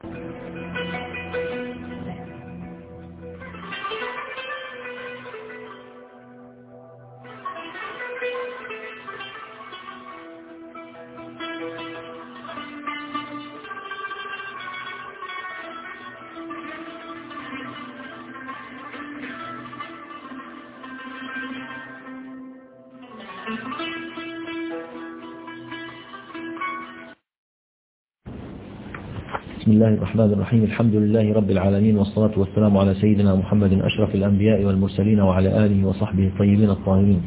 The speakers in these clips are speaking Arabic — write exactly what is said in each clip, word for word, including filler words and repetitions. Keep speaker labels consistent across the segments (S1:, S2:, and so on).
S1: بسم الله الرحمن الرحيم. الحمد لله رب العالمين، والصلاة والسلام على سيدنا محمد أشرف الأنبياء والمرسلين وعلى آله وصحبه الطيبين الطاهرين.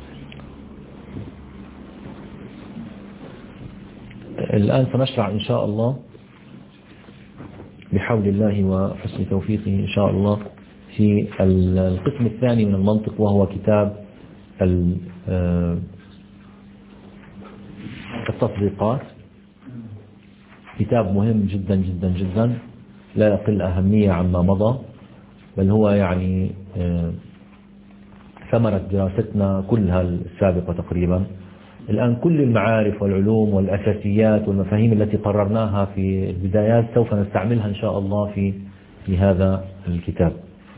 S1: الآن سنشرع إن شاء الله بحول الله وحسن توفيقه إن شاء الله في القسم الثاني من المنطق، وهو كتاب التطبيقات. كتاب مهم جدا جدا جدا، لا يقل أهمية عما مضى، بل هو يعني ثمرة دراستنا كلها السابقة تقريبا. الآن كل المعارف والعلوم والأساسيات والمفاهيم التي قررناها في البدايات سوف نستعملها إن شاء الله في في هذا الكتاب.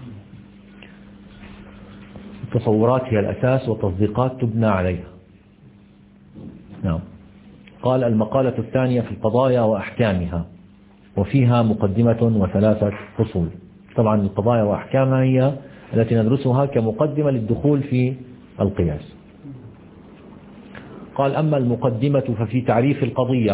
S1: التصورات هي الأساس والتصديقات تبنى عليها. نعم. قال: المقالة الثانية في القضايا وأحكامها، وفيها مقدمة وثلاثة فصول. طبعا القضايا وأحكامها هي التي ندرسها كمقدمة للدخول في القياس. قال: أما المقدمة ففي تعريف القضية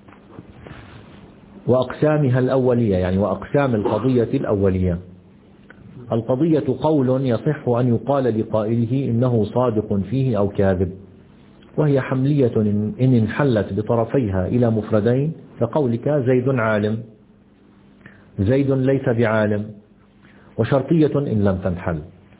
S1: وأقسامها الأولية، يعني وأقسام القضية الأولية. القضية قول يصح أن يقال لقائله إنه صادق فيه أو كاذب، وهي حملية إن انحلت بطرفيها إلى مفردين، كقولك زيد عالم، زيد ليس بعالم، وشرطية إن لم تنحل.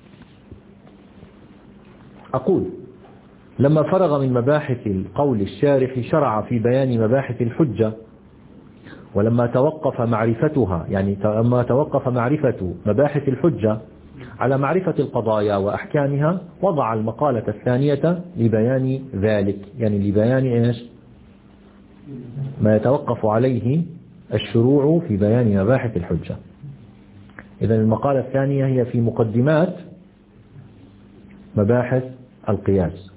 S1: أقول: لما فرغ من مباحث القول الشارح شرع في بيان مباحث الحجة، ولما توقف معرفتها يعني لما توقف معرفة مباحث الحجة على معرفة القضايا وأحكامها، وضع المقالة الثانية لبيان ذلك، يعني لبيان إيش؟ ما يتوقف عليه الشروع في بيان مباحث الحجة. إذن المقالة الثانية هي في مقدمات مباحث القياس،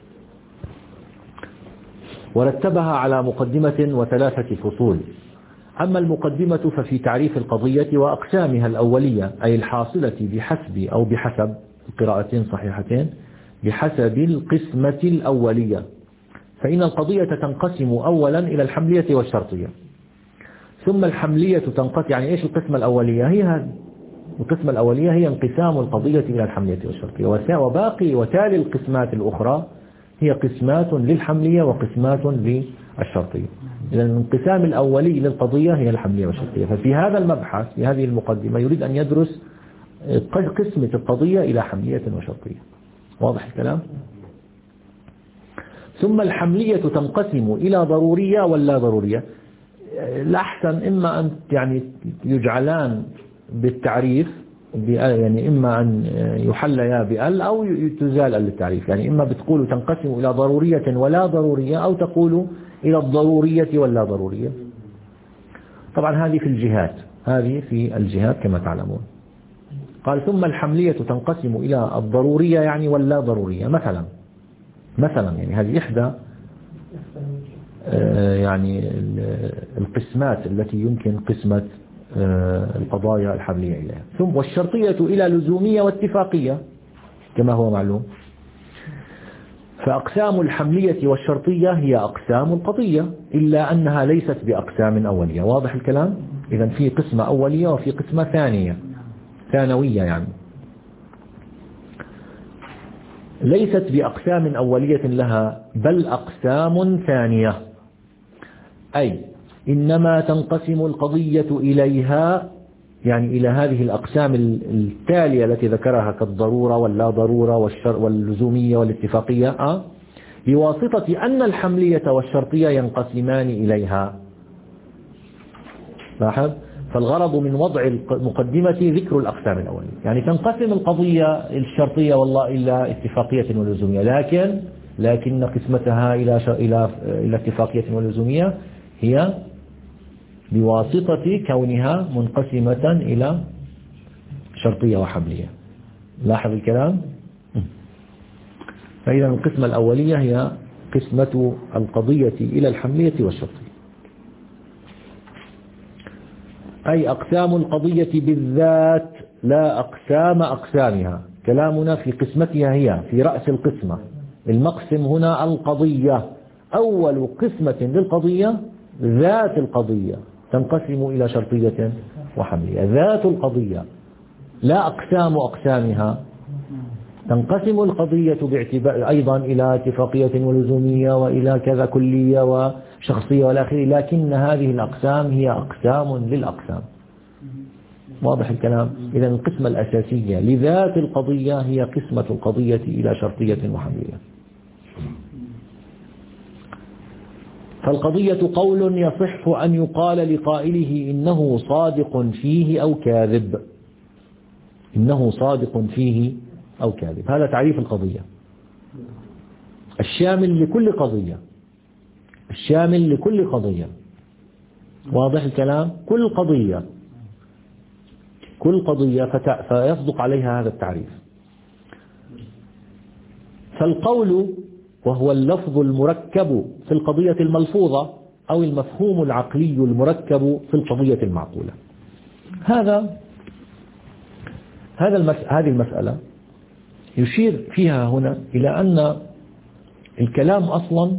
S1: ورتبها على مقدمة وثلاثة فصول. أما المقدمة ففي تعريف القضية وأقسامها الأولية، أي الحاصلة بحسب أو بحسب القراءتين صحيحتين، بحسب القسمة الأولية. فإن القضية تنقسم أولا إلى الحملية والشرطية، ثم الحملية تنقسم. يعني إيش القسمة الأولية؟ هي هذه القسمة الأولية، هي انقسام القضية إلى الحملية والشرطية، وباقي وتالي القسمات الأخرى هي قسمات للحملية وقسمات للشرطية. إذن الانقسام الأولي للقضية هي الحملية والشرطية. ففي هذا المبحث في هذه المقدمة يريد أن يدرس قسمة القضية إلى حملية وشرطية. واضح الكلام؟ ثم الحملية تنقسم إلى ضرورية ولا ضرورية. الأحسن إما أن يعني يجعلان بالتعريف، يعني إما أن يحليا بأل أو تزال التعريف. يعني إما بتقول تنقسم إلى ضرورية ولا ضرورية، أو تقول إلى الضرورية ولا ضرورية. طبعا هذه في الجهات، هذه في الجهات كما تعلمون. قال: ثم الحملية تنقسم إلى الضرورية يعني ولا ضرورية. مثلا مثلا يعني هذه إحدى يعني القسمات التي يمكن قسمة القضايا الحملية إليها. ثم والشرطية إلى لزومية واتفاقية كما هو معلوم. فأقسام الحملية والشرطية هي أقسام القضية، إلا أنها ليست بأقسام أولية. واضح الكلام؟ إذن في قسمة أولية وفي قسمة ثانية ثانوية، يعني ليست بأقسام أولية لها، بل أقسام ثانية. أي إنما تنقسم القضية إليها، يعني إلى هذه الأقسام التالية التي ذكرها كالضرورة واللا ضرورة والشر واللزومية والاتفاقية، أه؟ بواسطة أن الحملية والشرطية ينقسمان إليها. لاحظ؟ فالغرض من وضع المقدمة ذكر الأقسام الأولية، يعني تنقسم القضية الشرطية والله إلى اتفاقية ولزومية، لكن لكن قسمتها إلى إلى إلى اتفاقية ولزومية هي بواسطة كونها منقسمة إلى شرطية وحملية. لاحظ الكلام. فإذا القسمة الأولية هي قسمة القضية إلى الحملية والشرطية، أي أقسام القضية بالذات لا أقسام أقسامها. كلامنا في قسمتها هي في رأس القسمة. المقسم هنا القضية. أول قسمة للقضية ذات القضية تنقسم إلى شرطية وحملية. ذات القضية لا أقسام أقسامها. تنقسم القضية باعتبار أيضا إلى اتفاقية ولزومية وإلى كذا كلية وشخصية والآخر، لكن هذه الأقسام هي أقسام للأقسام. واضح الكلام. إذا القسمة الأساسية لذات القضية هي قسمة القضية إلى شرطية وحملية. فالقضية قول يصح أن يقال لقائله إنه صادق فيه أو كاذب. إنه صادق فيه أو كاذب، هذا تعريف القضية الشامل لكل قضية. الشامل لكل قضية. واضح الكلام. كل قضية كل قضية فيصدق عليها هذا التعريف. فالقول وهو اللفظ المركب في القضية الملفوظة أو المفهوم العقلي المركب في القضية المعقولة. هذا هذا المس... هذه المسألة يشير فيها هنا إلى أن الكلام أصلا،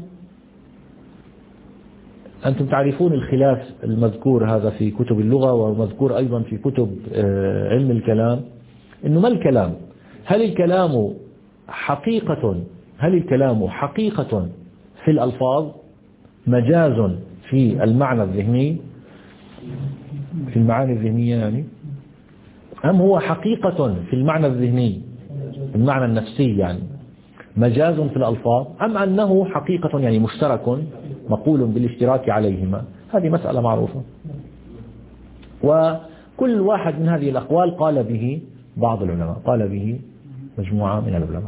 S1: أنتم تعرفون الخلاف المذكور هذا في كتب اللغة ومذكور أيضا في كتب علم الكلام، إنه ما الكلام؟ هل الكلام حقيقة هل الكلام حقيقة في الألفاظ، مجاز في المعنى الذهني، في المعاني الذهنية يعني، أم هو حقيقة في المعنى الذهني، المعنى النفسي يعني، مجاز في الألفاظ، أم أنه حقيقة يعني مشترك مقول بالاشتراك عليهما؟ هذه مسألة معروفة، وكل واحد من هذه الأقوال قال به بعض العلماء، قال به مجموعة من العلماء.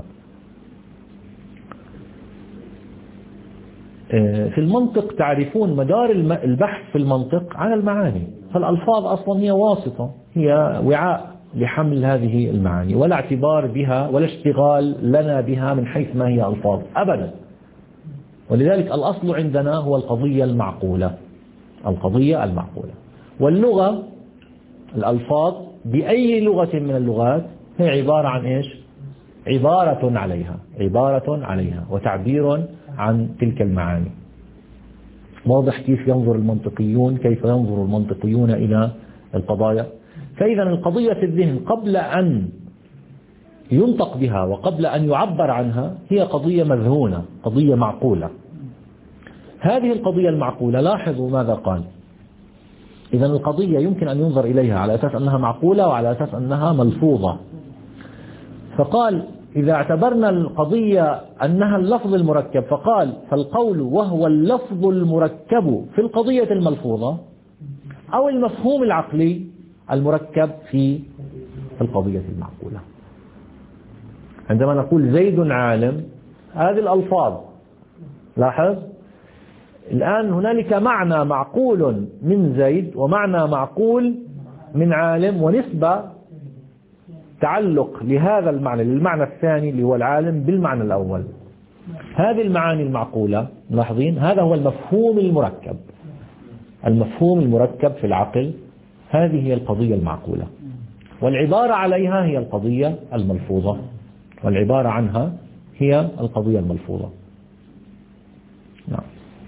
S1: في المنطق تعرفون مدار البحث في المنطق على المعاني، فالألفاظ أصلا هي واسطة، هي وعاء لحمل هذه المعاني، ولا اعتبار بها ولا اشتغال لنا بها من حيث ما هي ألفاظ أبدا. ولذلك الأصل عندنا هو القضية المعقولة، القضية المعقولة. واللغة الألفاظ بأي لغة من اللغات هي عبارة عن إيش؟ عبارة عليها، عبارة عليها وتعبير عن تلك المعاني. واضح كيف ينظر المنطقيون، كيف ينظر المنطقيون إلى القضايا. فإذا القضية في الذهن قبل أن ينطق بها وقبل أن يعبر عنها هي قضية مذهونة، قضية معقولة. هذه القضية المعقولة لاحظوا ماذا قال. إذا القضية يمكن أن ينظر إليها على أساس أنها معقولة وعلى أساس أنها ملفوظة. فقال إذا اعتبرنا القضية أنها اللفظ المركب، فقال فالقول وهو اللفظ المركب في القضية الملفوظة أو المفهوم العقلي المركب في القضية المعقولة. عندما نقول زيد عالم، هذه الألفاظ، لاحظ الآن هنالك معنى معقول من زيد ومعنى معقول من عالم، ونسبة تعلق لهذا المعنى للمعنى الثاني اللي هو العالم بالمعنى الأول. هذه المعاني المعقولة، ملاحظين هذا هو المفهوم المركب، المفهوم المركب في العقل، هذه هي القضية المعقولة. والعبارة عليها هي القضية الملفوظة، والعبارة عنها هي القضية الملفوظة. نعم.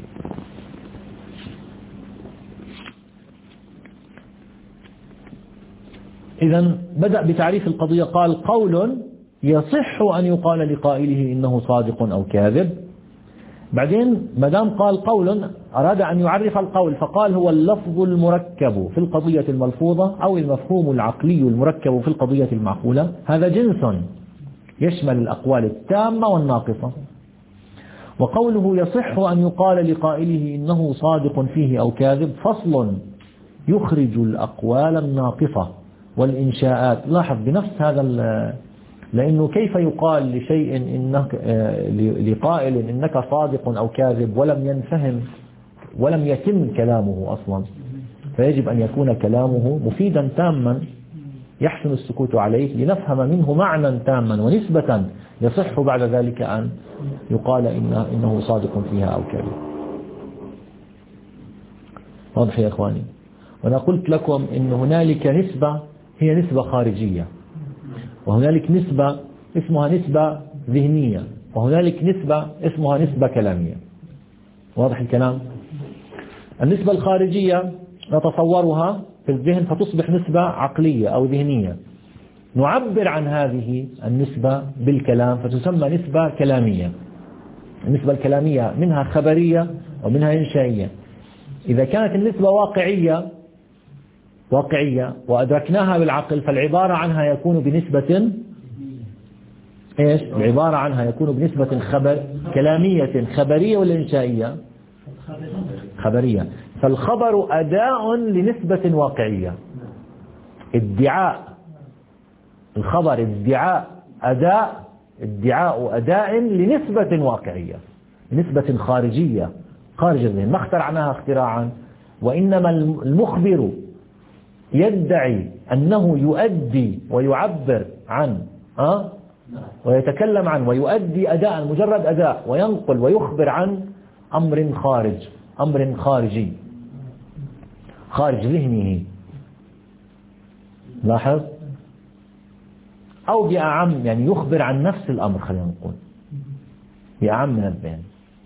S1: إذن بدأ بتعريف القضية، قال قول يصح أن يقال لقائله إنه صادق أو كاذب. بعدين مدام قال قول أراد أن يعرف القول، فقال هو اللفظ المركب في القضية الملفوظة أو المفهوم العقلي المركب في القضية المعقولة. هذا جنس يشمل الأقوال التامة والناقصة. وقوله يصح أن يقال لقائله إنه صادق فيه أو كاذب فصل يخرج الأقوال الناقصة والإنشاءات. لاحظ بنفس هذا، لأنه كيف يقال لشيء إنك لقائل إنك صادق أو كاذب ولم ينفهم ولم يتم كلامه أصلا، فيجب أن يكون كلامه مفيدا تاما يحسن السكوت عليه لنفهم منه معنى تاما ونسبة يصح بعد ذلك أن يقال إنه, إنه صادق فيها أو كذب. واضح يا إخواني؟ وأنا قلت لكم إن هنالك نسبة هي نسبة خارجية، وهنالك نسبة اسمها نسبة ذهنية، وهنالك نسبة اسمها نسبة كلامية. واضح الكلام؟ النسبة الخارجية نتصورها في الذهن فتصبح نسبة عقلية أو ذهنية، نعبر عن هذه النسبة بالكلام فتسمى نسبة كلامية. النسبة الكلامية منها خبرية ومنها إنشائية. إذا كانت النسبة واقعية واقعية وأدركناها بالعقل فالعبارة عنها يكون بنسبة إيش؟ العبارة عنها يكون بنسبة خبر كلامية خبرية ولا إنشائية؟ خبرية. فالخبر أداء لنسبة واقعية. ادعاء الخبر ادعاء أداء ادعاء أداء لنسبة واقعية، نسبة خارجية خارج الذهن، ما اخترعناها اختراعا، وإنما المخبر يدعي أنه يؤدي ويعبر عن أه؟ ويتكلم عن ويؤدي أداء، مجرد أداء، وينقل ويخبر عن أمر خارج، أمر خارجي خارج ذهنه. لاحظ؟ أو بأعم يعني يخبر عن نفس الأمر، خلينا نقول بأعم من الذهن.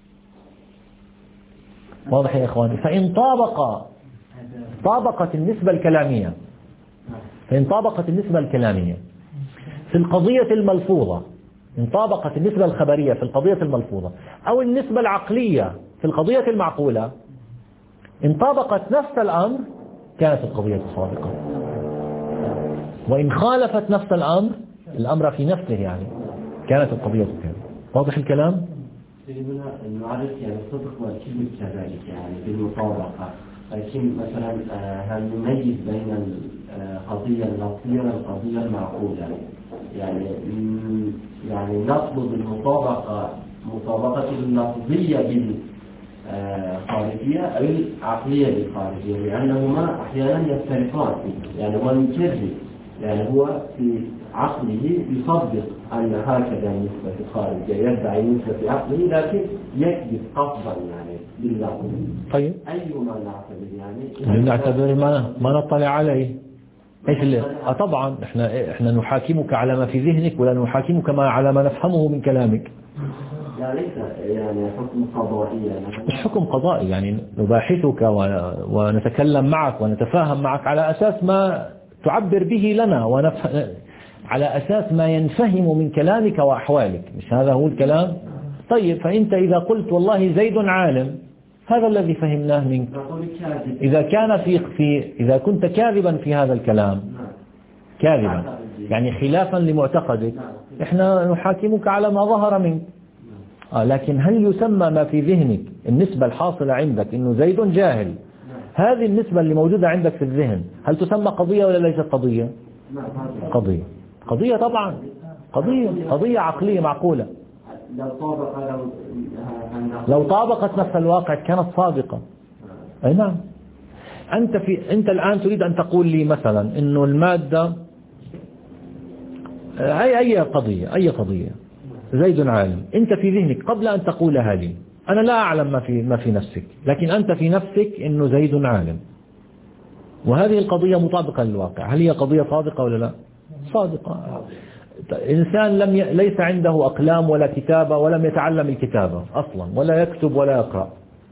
S1: واضح يا إخواني؟ فإن طابق طابقت النسبة الكلامية فإن طابقت النسبة الكلامية في القضية الملفوظة، إن طابقت النسبة الخبرية في القضية الملفوظة أو النسبة العقلية في القضية المعقولة، إن طابقت نفس الأمر كانت القضية صادقة. وإن خالفت نفس الأمر، الأمر في نفسه يعني، كانت القضية كذلك. واضح الكلام؟
S2: نعرف يعني الصدق والكذب كذلك يعني بالمطابقة، لكن مثلا هل نميز بين القضية اللفظية والقضية المعقولة؟ يعني يعني نطلب المطابقة مطابقة اللفظية بالخارجية أو العقلية بالخارجية، لأنهما أحيانا يفترقان. يعني هو يكذب، يعني هو في عقله يصدق أن هكذا النسبة الخارجية، يدعي نسبة في عقله لكن يكذب قصدا يعني باللفظ.
S1: طيب
S2: أيما نعتبر يعني؟
S1: نعتبر ما ما نطلع عليه. ايش اللي اه طبعا احنا احنا نحاكمك على ما في ذهنك ولا نحاكمك ما على ما نفهمه من كلامك.
S2: لا ليس يعني حكم قضائي، يعني
S1: مش حكم قضائي، يعني نباحثك ونتكلم معك ونتفاهم معك على أساس ما تعبر به لنا، ونف... على أساس ما ينفهم من كلامك وأحوالك، مش هذا هو الكلام؟ طيب فأنت إذا قلت والله زيد عالم، هذا الذي فهمناه منك. إذا كان في في إذا كنت كاذبا في هذا الكلام، كاذبا يعني خلافا لمعتقدك، إحنا نحاكمك على ما ظهر منك. آه لكن هل يسمى ما في ذهنك النسبة الحاصلة عندك إنه زيد جاهل، هذه النسبة اللي موجودة عندك في الذهن هل تسمى قضية ولا ليست قضية؟ قضية قضية طبعا، قضية قضية عقلية معقولة. لو طابقت نفس الواقع كانت صادقة. أي نعم. أنت في أنت الآن تريد أن تقول لي مثلا إنه المادة أي أي قضية أي قضية زيد عالم، أنت في ذهنك قبل أن تقولها لي أنا لا أعلم ما في ما في نفسك، لكن أنت في نفسك إنه زيد عالم، وهذه القضية مطابقة للواقع. هل هي قضية صادقة ولا لا؟ صادقة. إنسان لم ي... ليس عنده أقلام ولا كتابة ولم يتعلم الكتابة أصلا ولا يكتب ولا يقرأ،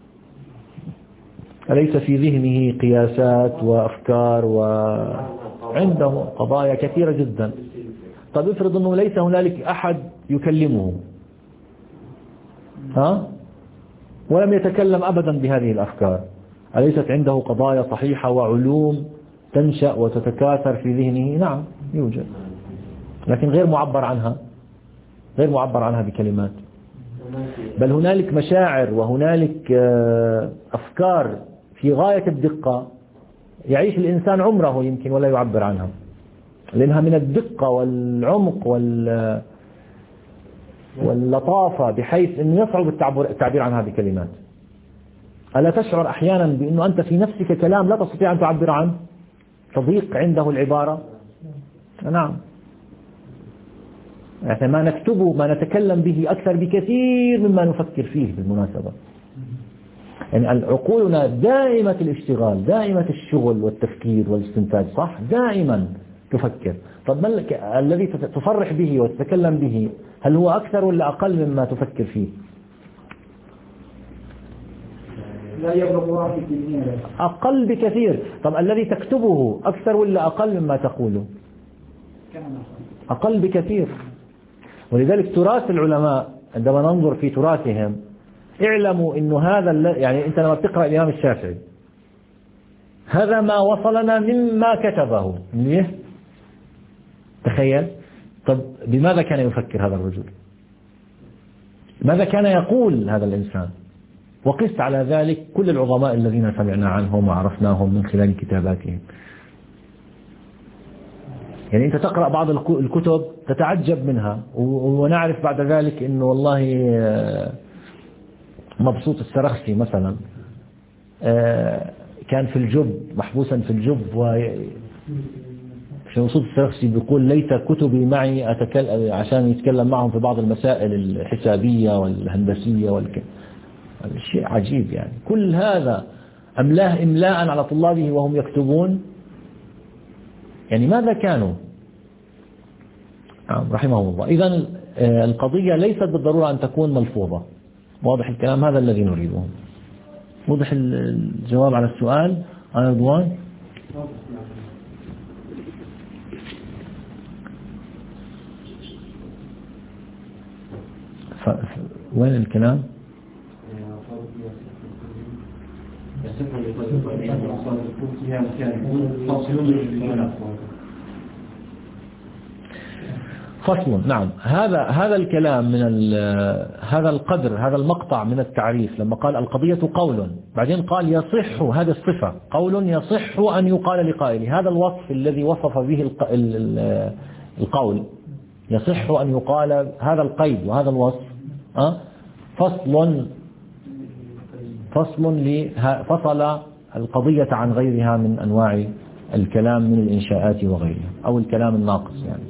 S1: أليس في ذهنه قياسات وأفكار وعنده قضايا كثيرة جدا؟ طب افرض أنه ليس هنالك أحد يكلمه ها ولم يتكلم أبدا بهذه الأفكار، أليست عنده قضايا صحيحة وعلوم تنشأ وتتكاثر في ذهنه؟ نعم يوجد، لكن غير معبر عنها، غير معبر عنها بكلمات. بل هنالك مشاعر وهنالك أفكار في غاية الدقة يعيش الإنسان عمره يمكن ولا يعبر عنها، لأنها من الدقة والعمق وال واللطافة بحيث أنه يصعب التعبير عنها بكلمات. ألا تشعر أحيانا بأنه أنت في نفسك كلام لا تستطيع أن تعبر عنه، تضيق عنده العبارة؟ نعم. يعني ما نكتبه ما نتكلم به أكثر بكثير مما نفكر فيه بالمناسبة. يعني عقولنا دائمة الاشتغال، دائمة الشغل والتفكير والاستنتاج، صح؟ دائما تفكر. طب ما الذي تصرح به وتتكلم به هل هو أكثر ولا أقل مما تفكر فيه؟
S3: لا يبلغ واحد بالمئة.
S1: أقل بكثير. طب الذي تكتبه أكثر ولا أقل مما تقوله؟ أقل بكثير. ولذلك تراث العلماء عندما ننظر في تراثهم اعلموا أنه هذا، يعني أنت لما تقرأ الإمام الشافعي هذا ما وصلنا مما كتبه. ليه؟ تخيل. طب بماذا كان يفكر هذا الرجل؟ ماذا كان يقول هذا الإنسان؟ وقس على ذلك كل العظماء الذين سمعنا عنهم وعرفناهم من خلال كتاباتهم. يعني أنت تقرأ بعض الكتب تتعجب منها، ونعرف بعد ذلك أنه والله مبسوط السرخسي مثلا كان في الجب، محبوسا في الجب، ومبسوط السرخسي بيقول ليت كتبي معي أتكلم عشان يتكلم معهم في بعض المسائل الحسابية والهندسية والك شيء عجيب. يعني كل هذا أملاه إملاء على طلابه وهم يكتبون. يعني ماذا كانوا؟ رحمهم الله. إذن القضية ليست بالضرورة أن تكون ملفوظة. واضح الكلام؟ هذا الذي نريده. واضح الجواب على السؤال أنا رضوان؟ ف... وين الكلام؟ فصل. نعم. هذا هذا الكلام من هذا القدر، هذا المقطع من التعريف لما قال القضية قول، بعدين قال يصح، هذا الصفة قول يصح أن يقال لقائله، هذا الوصف الذي وصف به القول يصح أن يقال، هذا القيد وهذا الوصف. أه؟ فصل فصل فصل القضية عن غيرها من أنواع الكلام من الإنشاءات وغيرها أو الكلام الناقص. يعني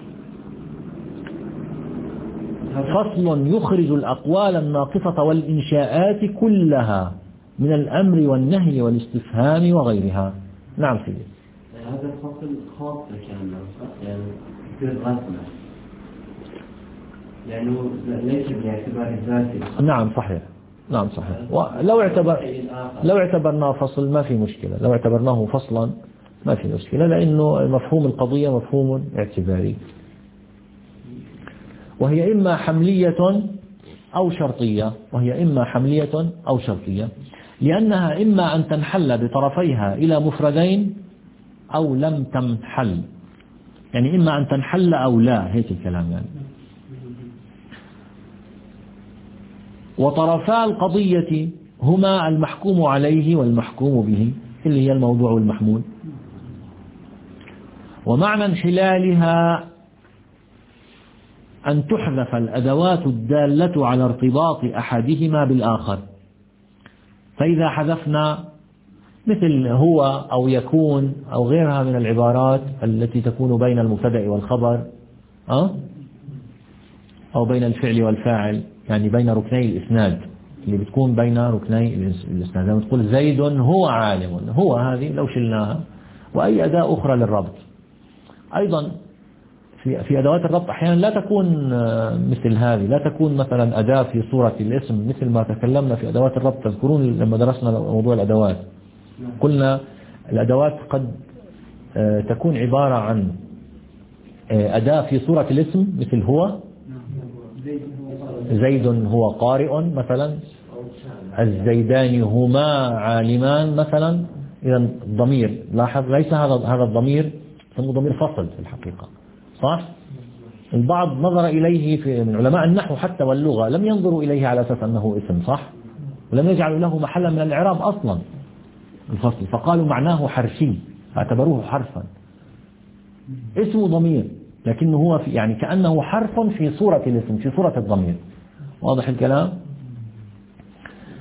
S1: فصل يخرج الأقوال الناقصة والإنشاءات كلها من الأمر والنهي والاستفهام وغيرها. نعم سيدي.
S2: هذا الفصل خاص كان يعني في الرسمة، يعني ليس باعتبار الذاتي.
S1: نعم صحيح. نعم صحيح. ولو اعتبر لو اعتبرناه فصل ما في مشكلة، لو اعتبرناه فصلا ما في مشكلة، لأنه مفهوم القضية مفهوم اعتباري، وهي إما حملية أو شرطية، وهي إما حملية أو شرطية، لأنها إما أن تنحل بطرفيها إلى مفردين أو لم تنحل، يعني إما أن تنحل أو لا، هيك الكلام يعني. وطرفا القضية هما المحكوم عليه والمحكوم به، اللي هي الموضوع والمحمول. ومعنى انحلالها أن تحذف الأدوات الدالة على ارتباط أحدهما بالآخر. فإذا حذفنا مثل هو أو يكون أو غيرها من العبارات التي تكون بين المبتدأ والخبر أه؟ أو بين الفعل والفاعل، يعني بين ركني الإسناد اللي بتكون بين ركني الإسناد، لما تقول زيد هو عالم، هو هذه لو شلناها، وأي أداة أخرى للربط. أيضا في في أدوات الربط أحيانا لا تكون مثل هذه، لا تكون مثلا أداة في صورة الاسم مثل ما تكلمنا في أدوات الربط. تذكرون لما درسنا موضوع الأدوات قلنا الأدوات قد تكون عبارة عن أداة في صورة الاسم مثل هو، زيد هو قارئ مثلا، الزيدان هما عالمان مثلا. إذا الضمير لاحظ ليس هذا هذا الضمير اسمه ضمير فصل في الحقيقة، صح؟ البعض نظر إليه في من علماء النحو حتى واللغة لم ينظروا إليه على أساس أنه اسم، صح؟ ولم يجعلوا له محلا من الإعراب أصلا الفصل، فقالوا معناه حرفي، فاعتبروه حرفا. اسمه ضمير لكنه هو في يعني كأنه حرف في صورة الاسم، في صورة الضمير. واضح الكلام؟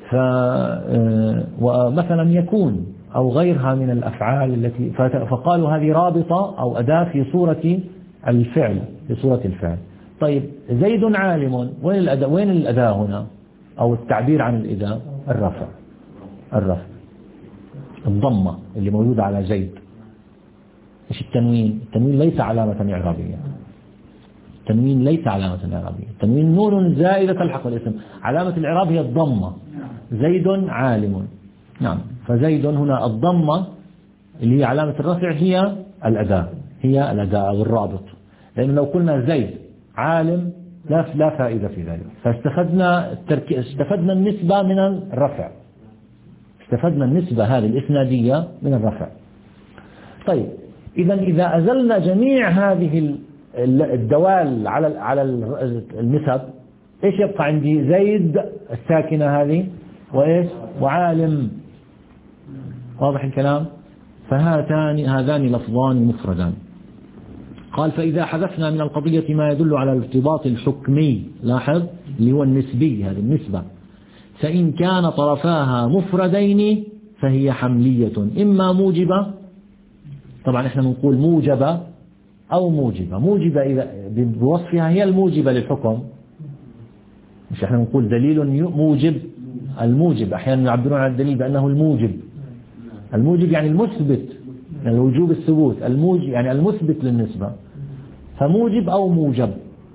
S1: ومثلا يكون أو غيرها من الأفعال التي فقالوا هذه رابطة أو أداة في صورة الفعل في صورة الفعل. طيب زيد عالم، وين الأداة وين الأداة هنا أو التعبير عن الأداة؟ الرفع الرفع الضمة اللي موجودة على زيد. مش التنوين، التنوين ليس علامة إعرابية، التنوين ليس علامة إعرابية، التنوين نون زائدة تلحق الاسم، علامة الإعراب هي الضمة. زيد عالم، نعم، فزيد هنا الضمة اللي هي علامة الرفع هي الأداة، هي الأداة أو الرابط. لأن لو قلنا زيد عالم لا لا فائدة في ذلك، فاستفدنا الترك... استفدنا النسبة من الرفع، استفدنا النسبة هذه الإسنادية من الرفع. طيب إذا إذا أزلنا جميع هذه الدوال على على النسب، إيش يبقى عندي؟ زيد الساكنة هذه وإيش وعالم. واضح الكلام؟ فهاتان هذان لفظان مفردان. قال فإذا حذفنا من القضية ما يدل على الارتباط الحكمي، لاحظ اللي هو النسبي، هذه النسبة، فإن كان طرفاها مفردين فهي حملية إما موجبة، طبعا احنا بنقول موجبة أو موجبة. موجبة إذا بوصفها هي الموجبة للحكم، مش احنا بنقول دليل موجب، الموجب أحيانا يعبرون عن الدليل بأنه الموجب. الموجب يعني المثبت، يعني وجوب الثبوت، الموجب يعني المثبت للنسبة، فموجب أو موجب.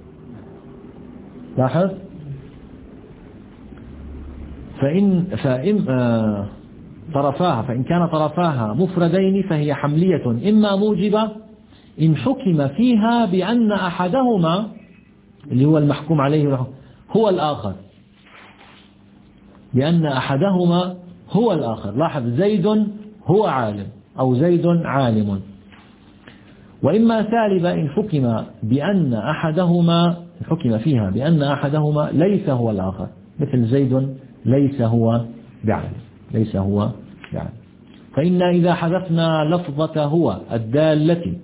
S1: لاحظ فإن فإن آه طرفاها فإن كان طرفاها مفردين فهي حملية إما موجبة إن حكم فيها بأن أحدهما اللي هو المحكوم عليه هو الآخر، بأن أحدهما هو الآخر. لاحظ زيد هو عالم أو زيد عالم. وإما سالبة إن حكم بأن أحدهما حكم فيها بأن أحدهما ليس هو الآخر، مثل زيد ليس هو بعالم، ليس هو بعالم. فإن إذا حذفنا لفظة هو الدالة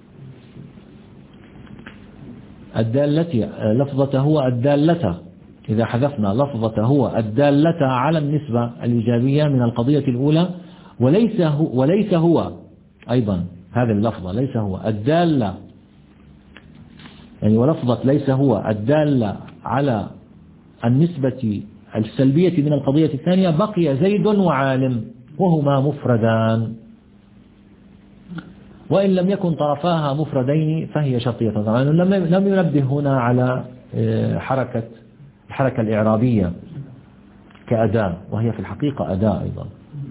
S1: الدالة لفظة هو الدالة إذا حذفنا لفظة هو الدالة على النسبة الإيجابية من القضية الأولى، وليس هو, وليس هو أيضا هذه اللفظة ليس هو الدالة، يعني ولفظة ليس هو الدالة على النسبة السلبية من القضية الثانية، بقي زيد وعالم وهما مفردان. وإن لم يكن طرفاها مفردين فهي شرطية. طبعا لم ينبه هنا على حركة الحركة الإعرابية كأداة، وهي في الحقيقة أداة أيضا.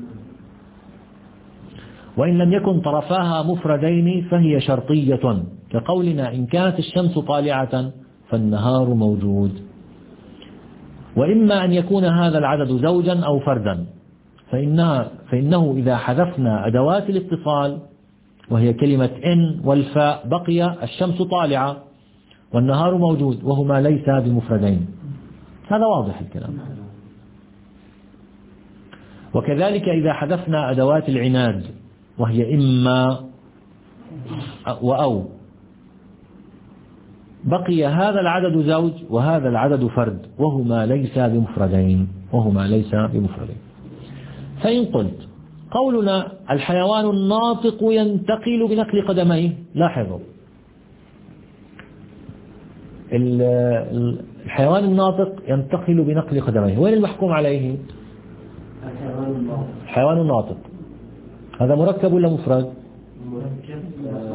S1: وإن لم يكن طرفاها مفردين فهي شرطية، كقولنا إن كانت الشمس طالعة فالنهار موجود. وإما أن يكون هذا العدد زوجا أو فردا، فإنها فإنه إذا حذفنا أدوات الاتصال وهي كلمة إن والفاء بقي الشمس طالعة والنهار موجود وهما ليس بمفردين. هذا واضح الكلام. وكذلك إذا حذفنا أدوات العناد وهي إما وأو بقي هذا العدد زوج وهذا العدد فرد وهما ليس بمفردين وهما ليس بمفردين. فإن قلت قولنا الحيوان الناطق ينتقل بنقل قدميه، لاحظوا الحيوان الناطق ينتقل بنقل قدميه، وين المحكوم عليه؟ الحيوان الناطق هذا مركب ولا مفرد؟
S2: مركب.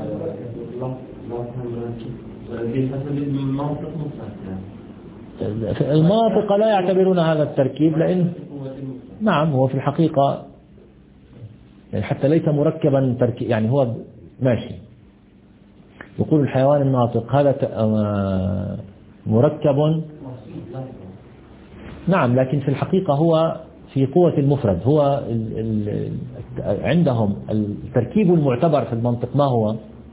S1: المناطق لا يعتبرون هذا التركيب، لأن نعم هو في الحقيقة يعني حتى ليس مركبا تركيب، يعني هو ماشي يقول الحيوان الناطق هذا مركب، نعم، لكن في الحقيقة هو في قوة المفرد. هو ال ال عندهم التركيب المعتبر في المنطق ما هو؟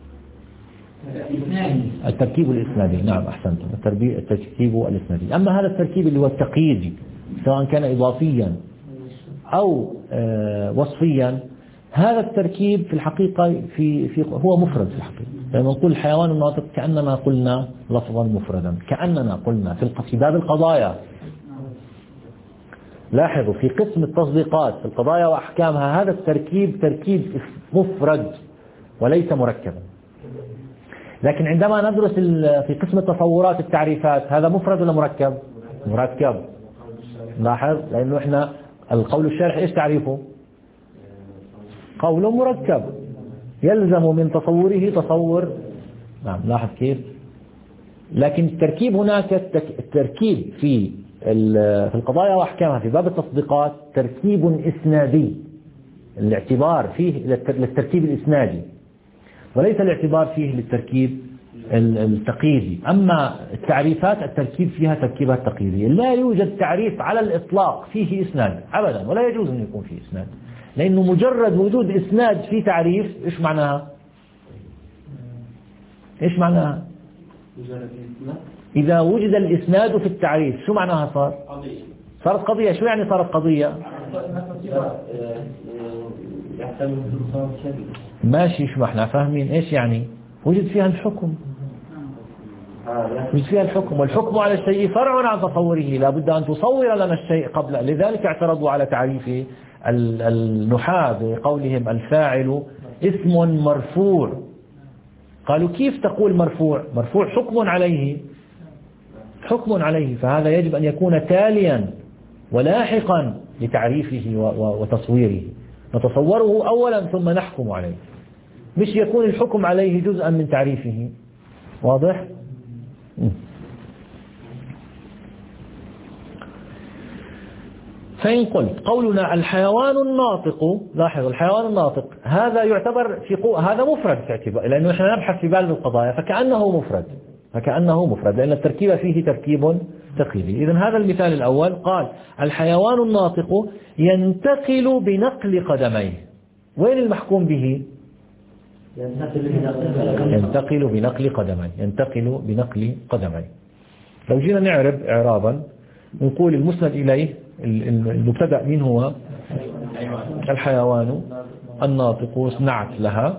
S1: التركيب الإسنادي. نعم أحسنتم، التركيب الإسنادي. أما هذا التركيب اللي هو التقييدي سواء كان إضافيا أو وصفيا، هذا التركيب في الحقيقة في في هو مفرد في الحقيقة. لما نقول الحيوان الناطق كأننا قلنا لفظا مفردا، كأننا قلنا في في باب القضايا. لاحظوا في قسم التصديقات في القضايا وأحكامها هذا التركيب تركيب مفرد وليس مركبا. لكن عندما ندرس في قسم التصورات التعريفات هذا مفرد ولا مركب؟ مركب. لاحظ لأنه إحنا القول الشارح إيش تعريفه؟ قول مركب يلزم من تصوره تصور. نعم لاحظ كيف. لكن التركيب هناك التركيب في في القضايا وأحكامها في باب التصديقات تركيب إسنادي، الاعتبار فيه للتركيب الإسنادي وليس الاعتبار فيه للتركيب التقييدي. أما التعريفات التركيب فيها تركيبات تقييدية. لا يوجد تعريف على الإطلاق فيه إسناد أبدا، ولا يجوز أن يكون فيه إسناد، لأنه مجرد وجود إسناد في تعريف إيش معناها؟ إيش معناها؟ إذا وجد الإسناد في التعريف شو معناها صار؟ صارت قضية. شو يعني صارت قضية؟ ماشي. شو ما احنا فاهمين ايش يعني؟ وجد فيها الحكم، وجد فيها الحكم، والحكم على الشيء فرع عن تصوره، لا بد أن تصور لنا الشيء قبل. لذلك اعترضوا على تعريف النحاة بقولهم الفاعل اسم مرفوع. قالوا كيف تقول مرفوع؟ مرفوع حكم عليه، حكم عليه، فهذا يجب أن يكون تاليا ولاحقا لتعريفه وتصويره، نتصوره أولا ثم نحكم عليه، مش يكون الحكم عليه جزءا من تعريفه. واضح؟ فإن قلت قولنا الحيوان الناطق، لاحظوا الحيوان الناطق هذا يعتبر في قو... هذا مفرد في اعتبار، لأنه نحن نبحث في باب القضايا فكأنه مفرد، فكأنه مفرد لأن التركيب فيه تركيب تقييدي. إذن هذا المثال الأول قال الحيوان الناطق ينتقل بنقل قدميه. وين المحكوم به؟ ينتقل بنقل قدميه، ينتقل بنقل قدميه. لو جينا نعرب إعرابا نقول المسند إليه المبتدأ من هو الحيوان الناطق نعت لها،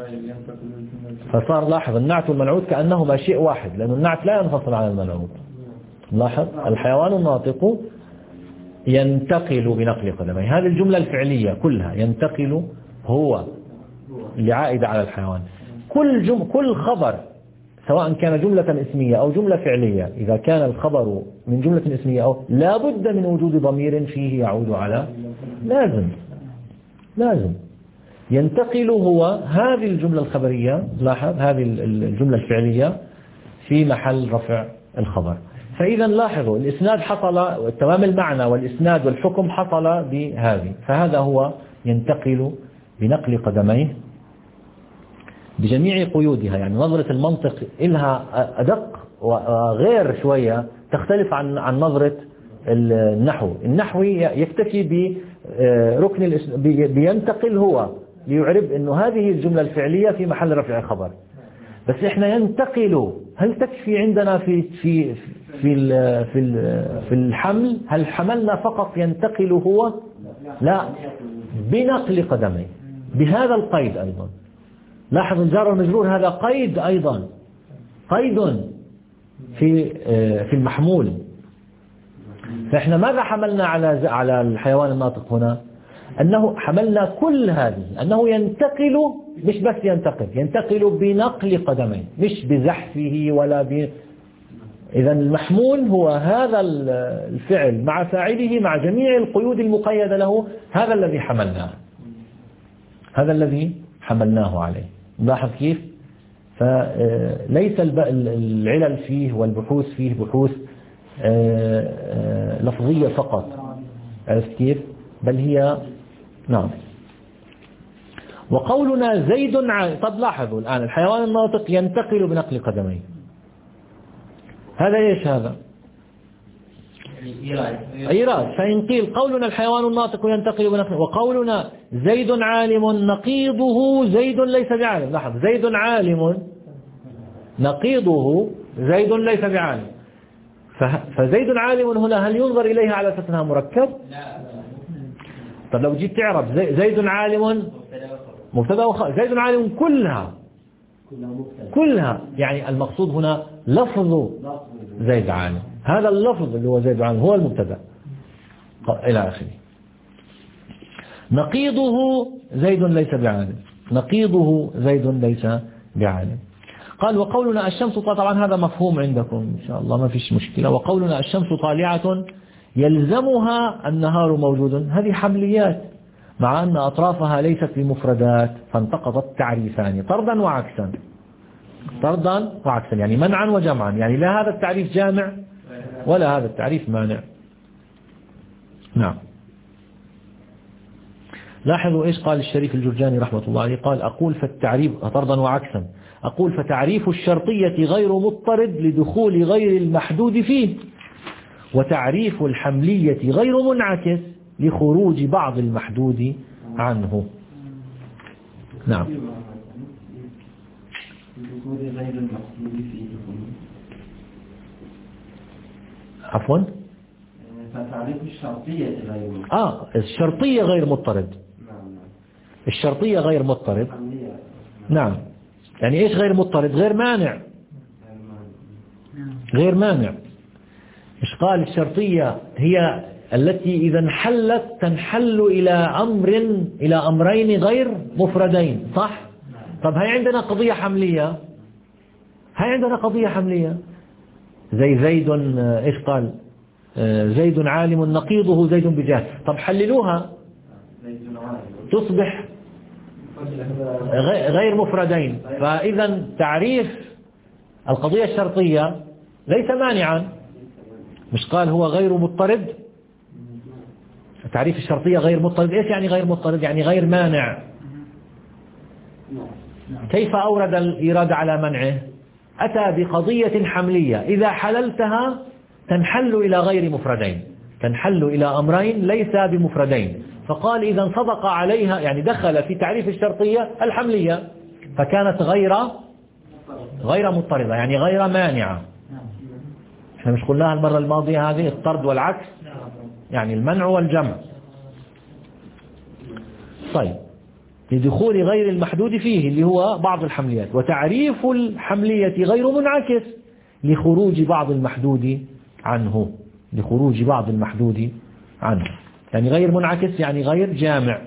S1: فصار لاحظ النعت والمنعوت كأنهما شيء واحد، لأن النعت لا ينفصل عن المنعوت. لاحظ الحيوان الناطق ينتقل بنقل قدميه، هذه الجملة الفعلية كلها ينتقل هو اللي عائدة على الحيوان. كل جم كل خبر سواء كان جملة اسمية أو جملة فعلية، إذا كان الخبر من جملة اسمية أو لا بد من وجود ضمير فيه يعود على لازم لازم ينتقل هو هذه الجملة الخبرية. لاحظ هذه الجملة الفعلية في محل رفع الخبر. فإذا لاحظوا الإسناد حصل، تمام المعنى والإسناد والحكم حصل بهذه، فهذا هو ينتقل بنقل قدميه بجميع قيودها. يعني نظرة المنطق إلها أدق وغير شوية، تختلف عن عن نظرة النحو. النحوي يكتفي بركن بينتقل هو ليعرب إنه هذه الجملة الفعلية في محل رفع خبر. بس إحنا ينتقل، هل تكفي عندنا في في في في في الحمل؟ هل حملنا فقط ينتقل هو؟ لا، بنقل قدميه، بهذا القيد أيضا. لاحظ الجار والمجرور هذا قيد أيضا، قيد في في المحمول. فإحنا ماذا حملنا على على الحيوان الناطق هنا؟ أنه حملنا كل هذه، أنه ينتقل، مش بس ينتقل، ينتقل بنقل قدميه، مش بزحفه ولا ب. إذا المحمول هو هذا الفعل مع فاعله مع جميع القيود المقيدة له، هذا الذي حملناه، هذا الذي حملناه عليه. لاحظ كيف؟ فليس العلل فيه والبحوث فيه بحوث لفظية فقط، عرفت كيف؟ بل هي نعم. وقولنا زيد عالم، طب لاحظوا الآن الحيوان الناطق ينتقل بنقل قدميه، هذا ايش؟ هذا إيراد. فإن قيل قولنا الحيوان الناطق ينتقل بنقل، وقولنا زيد عالم نقيضه زيد ليس بعالم. لاحظ زيد عالم نقيضه زيد ليس بعالم. فزيد عالم هنا هل ينظر إليها على أساس أنها مركب؟ طب لو جيت تعرف زيد عالم مبتدا وخبر، زيد عالم كلها كلها، يعني المقصود هنا لفظ زيد عالم، هذا اللفظ اللي هو زيد عالم هو المبتدا. إلى آخره. نقيضه زيد ليس بعالم، نقيضه زيد ليس بعالم. قال وقولنا الشمس طبعا هذا مفهوم عندكم إن شاء الله ما فيش مشكلة. وقولنا الشمس طالعة يلزمها النهار موجود، هذه حمليات مع أن أطرافها ليست بمفردات، فانتقضت تعريفان طردا وعكسا، طردا وعكسا يعني منعا وجمعا، يعني لا هذا التعريف جامع ولا هذا التعريف مانع. نعم. لاحظوا إيش قال الشريف الجرجاني رحمة الله عليه، قال أقول فالتعريف طردا وعكسا، أقول فتعريف الشرطية غير مضطرد لدخول غير المحدود فيه، وتعريف الحملية غير منعكس لخروج بعض المحدود عنه. نعم. عفوا
S2: فتعريف الشرطية غير مضطرد.
S1: آه الشرطية غير مضطرد. الشرطية غير مضطرد. نعم. يعني إيش غير مضطرد؟ غير مانع. غير مانع. إيش قال الشرطية هي التي إذا انحلت تنحل إلى أمر إلى أمرين غير مفردين، صح؟ طب هاي عندنا قضية حملية، هاي عندنا قضية حملية زي زيد إيش قال زيد عالم نقيضه زيد بجهل. طب حللوها تصبح غير مفردين، فإذا تعريف القضية الشرطية ليس مانعا. مش قال هو غير مضطرد؟ تعريف الشرطية غير مضطرد، إيش يعني غير مضطرد؟ يعني غير مانع. كيف أورد الإرادة على منعه؟ أتى بقضية حملية إذا حللتها تنحل إلى غير مفردين، تنحل إلى أمرين ليس بمفردين، فقال إذا صدق عليها يعني دخل في تعريف الشرطية الحملية فكانت غير غير مضطردة يعني غير مانعة. احنا مش قلناها المرة الماضية هذه الطرد والعكس، يعني المنع والجمع. طيب لدخول غير المحدود فيه اللي هو بعض الحمليات، وتعريف الحملية غير منعكس لخروج بعض المحدود عنه، لخروج بعض المحدود عنه يعني غير منعكس يعني غير جامع،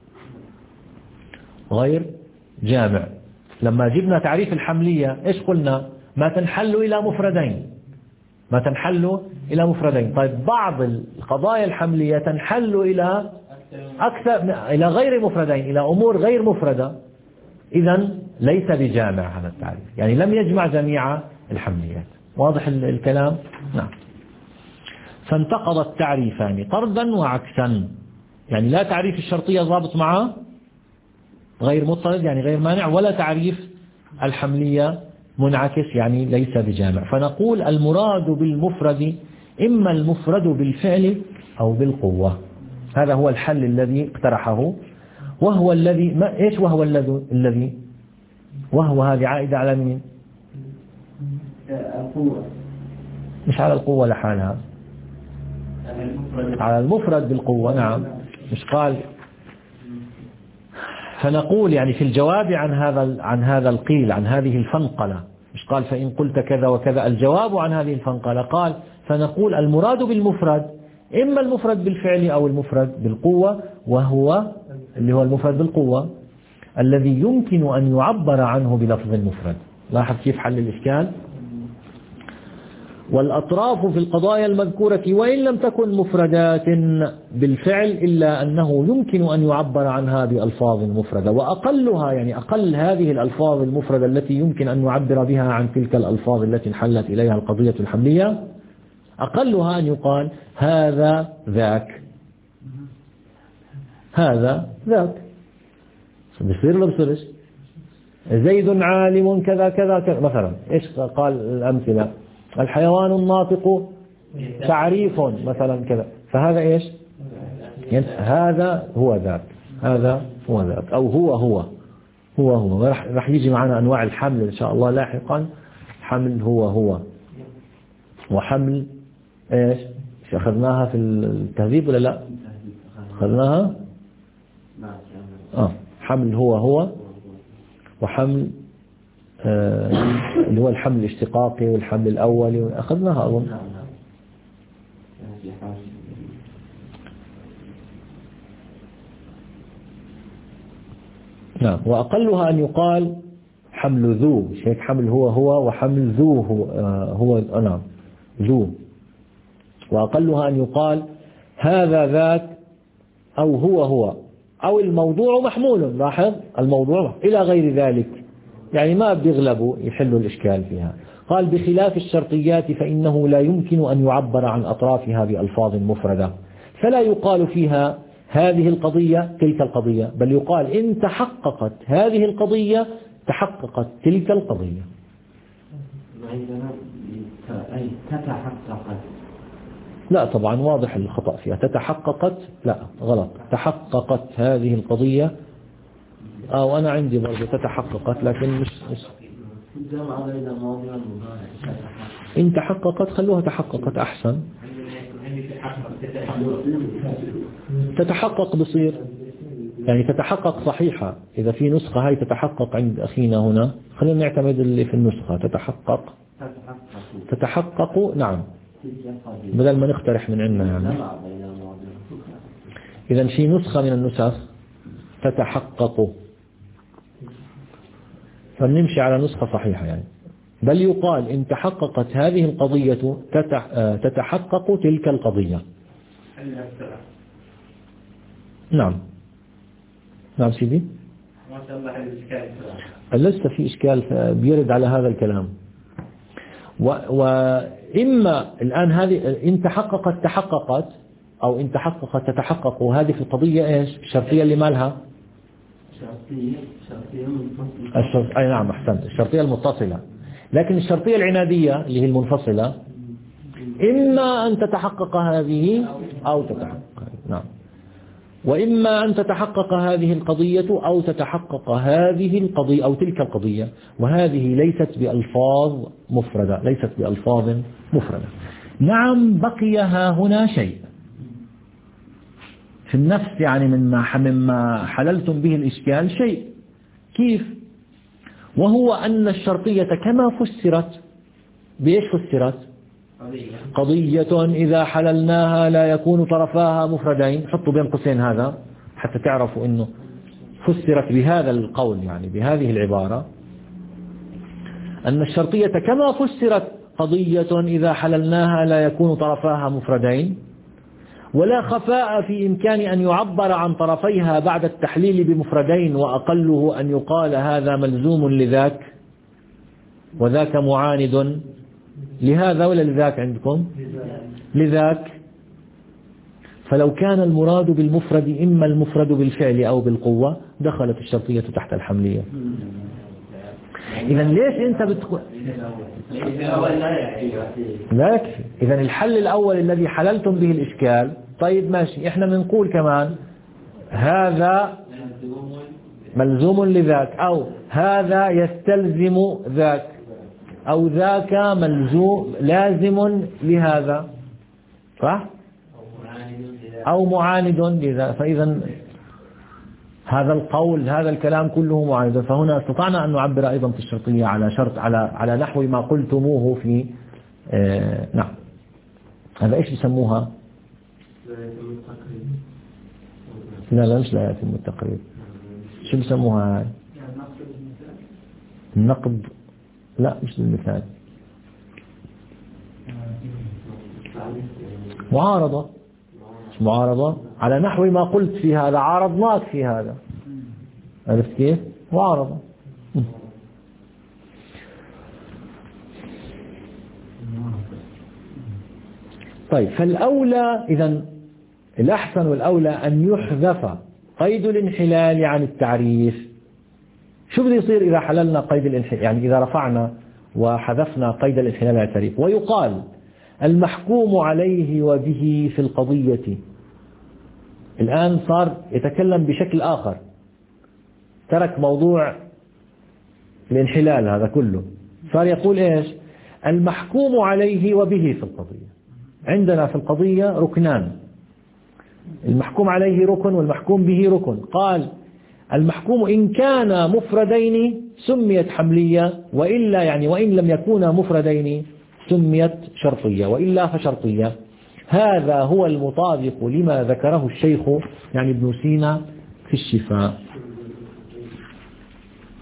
S1: غير جامع. لما جبنا تعريف الحملية إيش قلنا؟ ما تنحل إلى مفردين، ما تنحل إلى مفردين. طيب بعض القضايا الحملية تنحل إلى أكثر، إلى غير مفردين، إلى أمور غير مفردة، إذن ليس بجامع هذا التعريف، يعني لم يجمع جميع الحمليات. واضح الكلام؟ نعم. فانتقض التعريفان طردا وعكسا، يعني لا تعريف الشرطية ضابط معه غير مضطرد يعني غير مانع، ولا تعريف الحملية منعكس يعني ليس بجامع. فنقول المراد بالمفرد إما المفرد بالفعل أو بالقوة. هذا هو الحل الذي اقترحه، وهو الذي ما إيش وهو الذي الذي وهو هذه عائدة على مين؟
S2: القوة.
S1: مش على القوة لحالها، على المفرد بالقوة. نعم. مش قال فنقول يعني في الجواب عن هذا عن هذا القيل عن هذه الفنقلة، مش قال فإن قلت كذا وكذا، الجواب عن هذه الفنقلة قال فنقول المراد بالمفرد إما المفرد بالفعل أو المفرد بالقوة، وهو اللي هو المفرد بالقوة الذي يمكن أن يعبر عنه بلفظ المفرد. لاحظ كيف حل الإشكال. والأطراف في القضايا المذكورة وإن لم تكن مفردات بالفعل إلا أنه يمكن أن يعبر عنها بألفاظ مفردة، وأقلها يعني أقل هذه الألفاظ المفردة التي يمكن أن نعبر بها عن تلك الألفاظ التي انحلت إليها القضية الحملية، أقلها أن يقال هذا ذاك، هذا ذاك. بصير ولا بصيرش؟ زيد عالم كذا كذا كذا مثلا. إيش قال الأمثلة؟ الحيوان الناطق تعريف مثلا كذا، فهذا إيش؟ يعني هذا هو ذاك، هذا هو ذاك، أو هو هو هو هو. راح راح يجي معنا أنواع الحمل إن شاء الله لاحقا. حمل هو هو، وحمل إيش؟ أخذناها في التهذيب ولا لا؟ أخذناها؟ آه حمل هو هو، وحمل آه اللي هو الحمل الاشتقاقي والحمل الأولي أخذناها أظن. نعم. وأقلها أن يقال حمل ذو، هيك حمل هو هو وحمل ذو هو, هو نعم ذو. وأقلها أن يقال هذا ذاك أو هو هو أو الموضوع محمول، لاحظ الموضوع إلى غير ذلك، يعني ما بيغلبوا يحلوا الإشكال فيها. قال بخلاف الشرطيات فإنه لا يمكن أن يعبر عن أطرافها بألفاظ مفردة، فلا يقال فيها هذه القضية تلك القضية، بل يقال إن تحققت هذه القضية تحققت تلك القضية.
S2: أي تتحققت،
S1: لا طبعا واضح الخطأ فيها. تتحققت لا غلط، تحققت هذه القضية، أو أنا عندي برضه تتحققت لكن مش, مش إن تحققت خلوها تحققت أحسن. تتحقق بصير يعني تتحقق صحيحة. إذا في نسخة هاي تتحقق عند أخينا هنا، خلينا نعتمد اللي في النسخة تتحقق تتحقق نعم، بدل ما نقترح من عندنا يعني. إذا في نسخة من النسخ تتحقق، فنمشي على نسخة صحيحة يعني. بل يقال إن تحققت هذه القضية تتحقق تلك القضية. نعم نعم سيدي،
S4: ما شاء الله الإشكال
S1: لسه في إشكال بيرد على هذا الكلام. وإما الآن هذه إن تحققت تحققت أو إن تحققت تتحقق، وهذه في القضية إيش الشرطية اللي مالها
S2: شرطية شرطية منفصلة.
S1: الشرط... أي نعم أحسنت، الشرطية المتصلة. لكن الشرطية العنادية اللي هي المنفصلة إما أن تتحقق هذه أو تتحقق نعم، وإما أن تتحقق هذه القضية أو تتحقق هذه القضية أو تلك القضية، وهذه ليست بألفاظ مفردة، ليست بألفاظ مفردة. نعم بقي ها هنا شيء في النفس يعني مما مما حللتم به الإشكال شيء. كيف؟ وهو أن الشرطية كما فسرت بإيش فسرت؟ قضية إذا حللناها لا يكون طرفاها مفردين. حطوا بين قوسين هذا حتى تعرفوا أنه فسرت بهذا القول، يعني بهذه العبارة، أن الشرطية كما فسرت قضية إذا حللناها لا يكون طرفاها مفردين، ولا خفاء في إمكان أن يعبر عن طرفيها بعد التحليل بمفردين، وأقله أن يقال هذا ملزوم لذاك وذاك معاند لهذا ولا لذاك عندكم؟ لذاك. فلو كان المراد بالمفرد إما المفرد بالفعل أو بالقوة دخلت الشرطية تحت الحملية. إذا ليش أنت بتقول لا يكفي؟ إذا الحل الأول الذي حللتم به الإشكال طيب ماشي، إحنا بنقول كمان هذا ملزوم لذاك، أو هذا يستلزم ذاك، أو ذاك ملزوم لازم لهذا، صح؟ أو معاند لذا. فإذا هذا القول هذا الكلام كله معاند. فهنا استطعنا أن نعبر أيضا في الشرطية على شرط على على نحو ما قلتموه في آه نعم. هذا إيش يسموها؟ لا لا مش لا يتم التقريب. شو بيسموها هاي؟ النقد. لا مش المثال، معارضة. مش معارضة على نحو ما قلت في هذا، عارضناك في هذا، عرفت كيف؟ معارضة. طيب فالأولى إذن الأحسن والأولى أن يحذف قيد الانحلال عن التعريف. شو بده يصير إذا حللنا قيد الانحلال؟ يعني إذا رفعنا وحذفنا قيد الانحلال عن التعريف، ويقال المحكوم عليه وبه في القضية. الآن صار يتكلم بشكل آخر، ترك موضوع الانحلال هذا كله، صار يقول إيش؟ المحكوم عليه وبه في القضية. عندنا في القضية ركنان، المحكوم عليه ركن والمحكوم به ركن. قال المحكوم إن كان مفردين سميت حملية، وإلا يعني وإن لم يكونا مفردين سميت شرطية، وإلا فشرطية. هذا هو المطابق لما ذكره الشيخ يعني ابن سينا في الشفاء.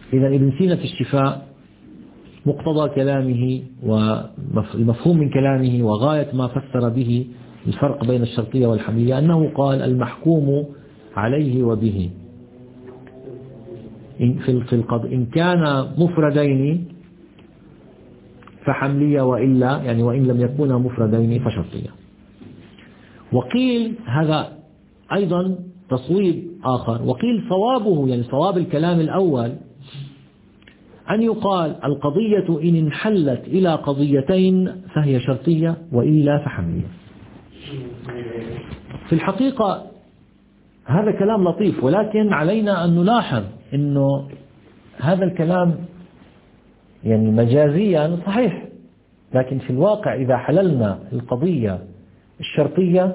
S1: إذا ابن سينا في الشفاء مقتضى كلامه والمفهوم من كلامه وغاية ما فسر به الفرق بين الشرطية والحملية أنه قال المحكوم عليه وبه في القض إن كان مفردين فحملية وإلا يعني وإن لم يكونا مفردين فشرطية. وقيل هذا أيضا تصويب آخر، وقيل صوابه يعني صواب الكلام الأول أن يقال القضية إن انحلت إلى قضيتين فهي شرطية وإلا فحملية. في الحقيقة هذا كلام لطيف، ولكن علينا أن نلاحظ أنه هذا الكلام يعني مجازيا صحيح، لكن في الواقع إذا حللنا القضية الشرطية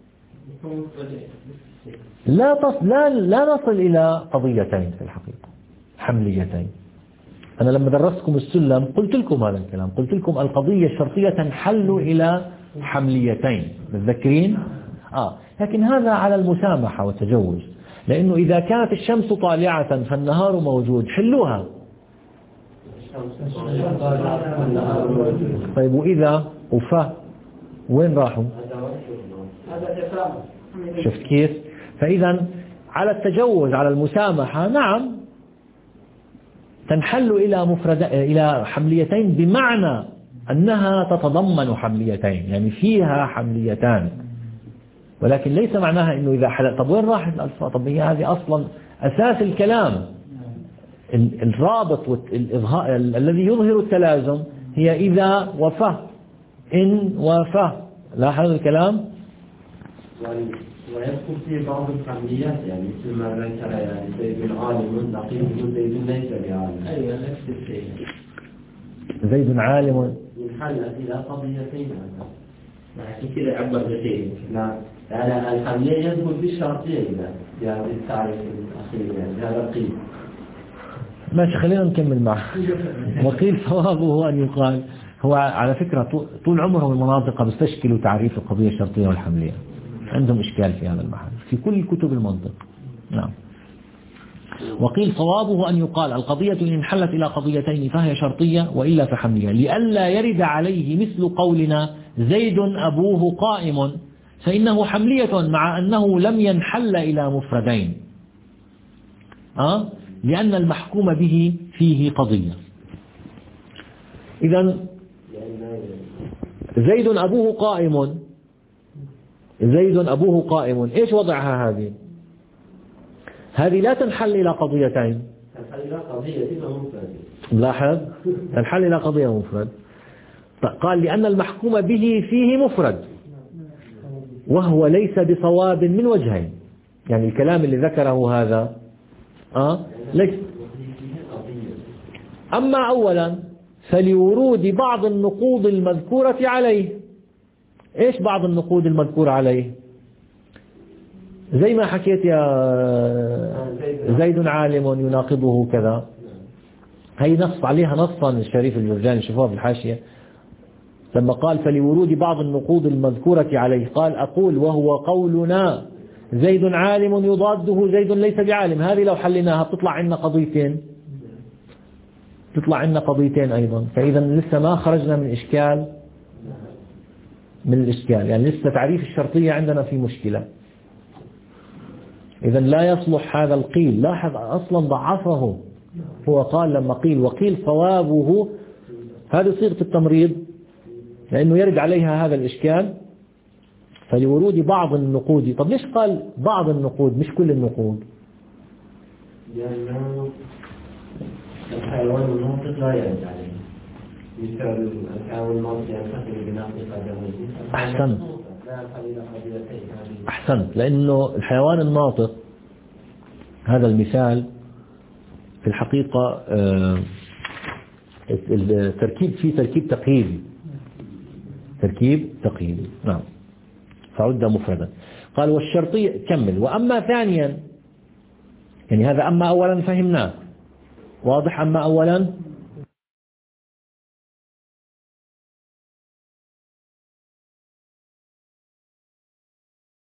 S1: لا تصل لا, لا نصل إلى قضيتين في الحقيقة حمليتين. أنا لما درستكم السلم قلت لكم هذا الكلام، قلت لكم القضية الشرطية تنحل إلى حمليتين، متذكرين؟ آه لكن هذا على المسامحة والتجوز، لأنه إذا كانت الشمس طالعة فالنهار موجود حلوها. طيب وإذا وفا وين راحوا؟ شفت كيف؟ فإذا على التجوز على المسامحة نعم تنحل إلى مفرد إلى حمليتين، بمعنى أنها تتضمن حمليتين يعني فيها حمليتان، ولكن ليس معناها إنه إذا حلل. طب وين راحت الألفاظ؟ طب هي هذه أصلا أساس الكلام، الرابط والإظهار الذي يظهر التلازم هي إذا وفه إن وفه. لاحظ الكلام.
S2: ويدخل في بعض الحمليات يعني مثل ما ذكر يعني زيد عالم نقيض زيد ليس بعالم. أيوة نفس الشيء. زيد عالم ينحل إلى قضيتين عشان كذا عبر بشيء. نعم يعني الحملية يدخل في الشرطية إذا يعني التعريف الأخير يعني هذا قيل.
S1: ماشي خلينا نكمل معه. وقيل صوابه أن يقال هو على فكرة طول عمرهم المناطق بيستشكلوا تعريف القضية الشرطية والحملية، عندهم إشكال في هذا المحل في كل كتب المنطق. نعم. وقيل صوابه أن يقال القضية إن انحلت إلى قضيتين فهي شرطية وإلا فحملية، لئلا يرد عليه مثل قولنا زيد أبوه قائم، فإنه حملية مع أنه لم ينحل إلى مفردين أه؟ لأن المحكوم به فيه قضية. إذن زيد أبوه قائم، زيد أبوه قائم، إيش وضعها هذه؟ هذه لا تنحل إلى قضيتين، تنحل إلى قضية مفرد. لاحظ تنحل إلى قضية مفرد. قال لأن المحكوم به فيه مفرد وهو ليس بصواب من وجهين، يعني الكلام اللي ذكره هذا أه؟ ليس. أما أولا فلورود بعض النقوض المذكورة عليه. إيش بعض النقود المذكورة عليه؟ زي ما حكيت يا زيد عالم يناقضه كذا، هي نص عليها نصا الشريف الجرجاني شوفوها في الحاشية لما قال فلورود بعض النقود المذكورة عليه، قال أقول وهو قولنا زيد عالم يضاده زيد ليس بعالم. هذه لو حليناها بتطلع عندنا قضيتين، تطلع عندنا قضيتين أيضا. فإذا لسه ما خرجنا من إشكال من الإشكال، يعني لسه تعريف الشرطية عندنا في مشكلة. إذا لا يصلح هذا القيل. لاحظ أصلا ضعفه، هو قال لما قيل وقيل صوابه هذه صيغة التمريض لأنه يرد عليها هذا الإشكال. فلورود بعض النقود، طب ليش قال بعض النقود مش كل النقود؟
S2: لأنه الحيوان الناطق لا يرد عليه، مثال الحيوان الناطق ينتقل بناطق دمه.
S1: أحسنت أحسنت لأنه الحيوان الناطق هذا المثال في الحقيقة التركيب فيه تركيب تقييدي، تركيب تقييدي. نعم فعد مفردا. قال والشرطية كمل. وأما ثانيا يعني هذا أما أولا فهمناه واضح. أما أولا